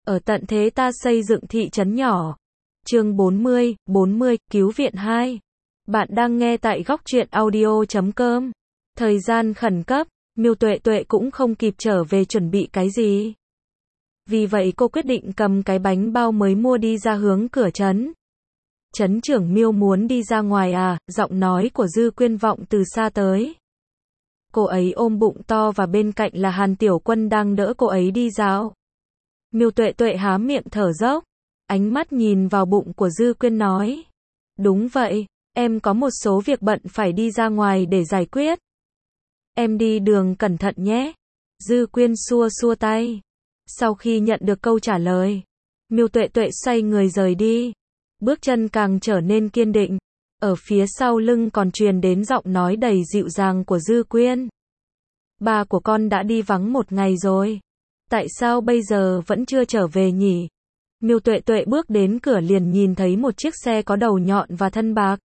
Ở tận thế ta xây dựng thị trấn nhỏ. Chương 40, cứu viện 2. Bạn đang nghe tại góc truyện audio.com. Thời gian khẩn cấp, Miêu Tuệ Tuệ cũng không kịp trở về chuẩn bị cái gì. Vì vậy cô quyết định cầm cái bánh bao mới mua đi ra hướng cửa trấn. Trấn trưởng Miêu muốn đi ra ngoài à? Giọng nói của Dư Quyên vọng từ xa tới. Cô ấy ôm bụng to và bên cạnh là Hàn Tiểu Quân đang đỡ cô ấy đi dạo. Miêu Tuệ Tuệ há miệng thở dốc, ánh mắt nhìn vào bụng của Dư Quyên nói. Đúng vậy, em có một số việc bận phải đi ra ngoài để giải quyết. Em đi đường cẩn thận nhé. Dư Quyên xua xua tay. Sau khi nhận được câu trả lời, Miêu Tuệ Tuệ xoay người rời đi. Bước chân càng trở nên kiên định. Ở phía sau lưng còn truyền đến giọng nói đầy dịu dàng của Dư Quyên. Ba của con đã đi vắng một ngày rồi. Tại sao bây giờ vẫn chưa trở về nhỉ? Miêu Tuệ Tuệ bước đến cửa liền nhìn thấy một chiếc xe có đầu nhọn và thân bạc.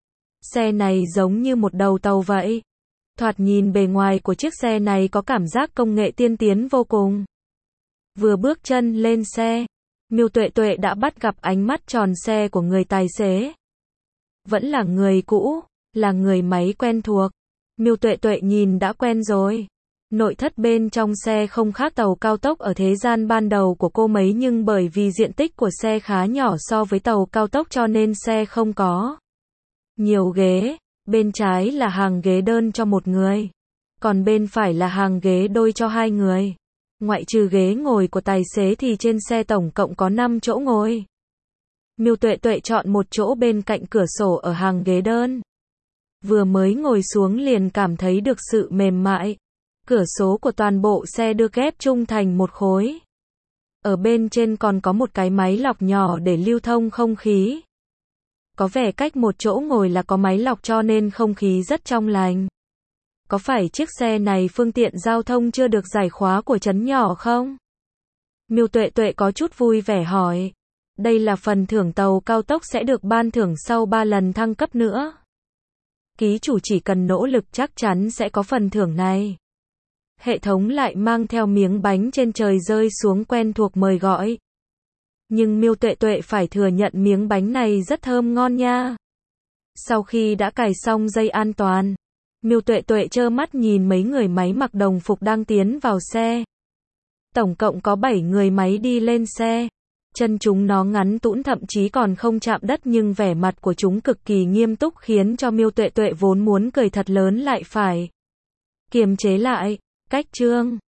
Xe này giống như một đầu tàu vậy. Thoạt nhìn bề ngoài của chiếc xe này có cảm giác công nghệ tiên tiến vô cùng. Vừa bước chân lên xe, Miêu Tuệ Tuệ đã bắt gặp ánh mắt tròn xe của người tài xế. Vẫn là người cũ, là người máy quen thuộc. Miêu Tuệ Tuệ nhìn đã quen rồi. Nội thất bên trong xe không khác tàu cao tốc ở thế gian ban đầu của cô mấy, nhưng bởi vì diện tích của xe khá nhỏ so với tàu cao tốc cho nên xe không có nhiều ghế. Bên trái là hàng ghế đơn cho một người, còn bên phải là hàng ghế đôi cho hai người. Ngoại trừ ghế ngồi của tài xế thì trên xe tổng cộng có 5 chỗ ngồi. Miêu Tuệ Tuệ chọn một chỗ bên cạnh cửa sổ ở hàng ghế đơn. Vừa mới ngồi xuống liền cảm thấy được sự mềm mại. Cửa sổ của toàn bộ xe được ghép chung thành một khối. Ở bên trên còn có một cái máy lọc nhỏ để lưu thông không khí. Có vẻ cách một chỗ ngồi là có máy lọc cho nên không khí rất trong lành. Có phải chiếc xe này phương tiện giao thông chưa được giải khóa của trấn nhỏ không? Miêu Tuệ Tuệ có chút vui vẻ hỏi. Đây là phần thưởng tàu cao tốc sẽ được ban thưởng sau 3 lần thăng cấp nữa. Ký chủ chỉ cần nỗ lực chắc chắn sẽ có phần thưởng này. Hệ thống lại mang theo miếng bánh trên trời rơi xuống quen thuộc mời gọi. Nhưng Miêu Tuệ Tuệ phải thừa nhận miếng bánh này rất thơm ngon nha. Sau khi đã cài xong dây an toàn, Miêu Tuệ Tuệ trơ mắt nhìn mấy người máy mặc đồng phục đang tiến vào xe. Tổng cộng có 7 người máy đi lên xe. Chân chúng nó ngắn tũn thậm chí còn không chạm đất, nhưng vẻ mặt của chúng cực kỳ nghiêm túc khiến cho Miêu Tuệ Tuệ vốn muốn cười thật lớn lại phải kiềm chế lại. Cách chương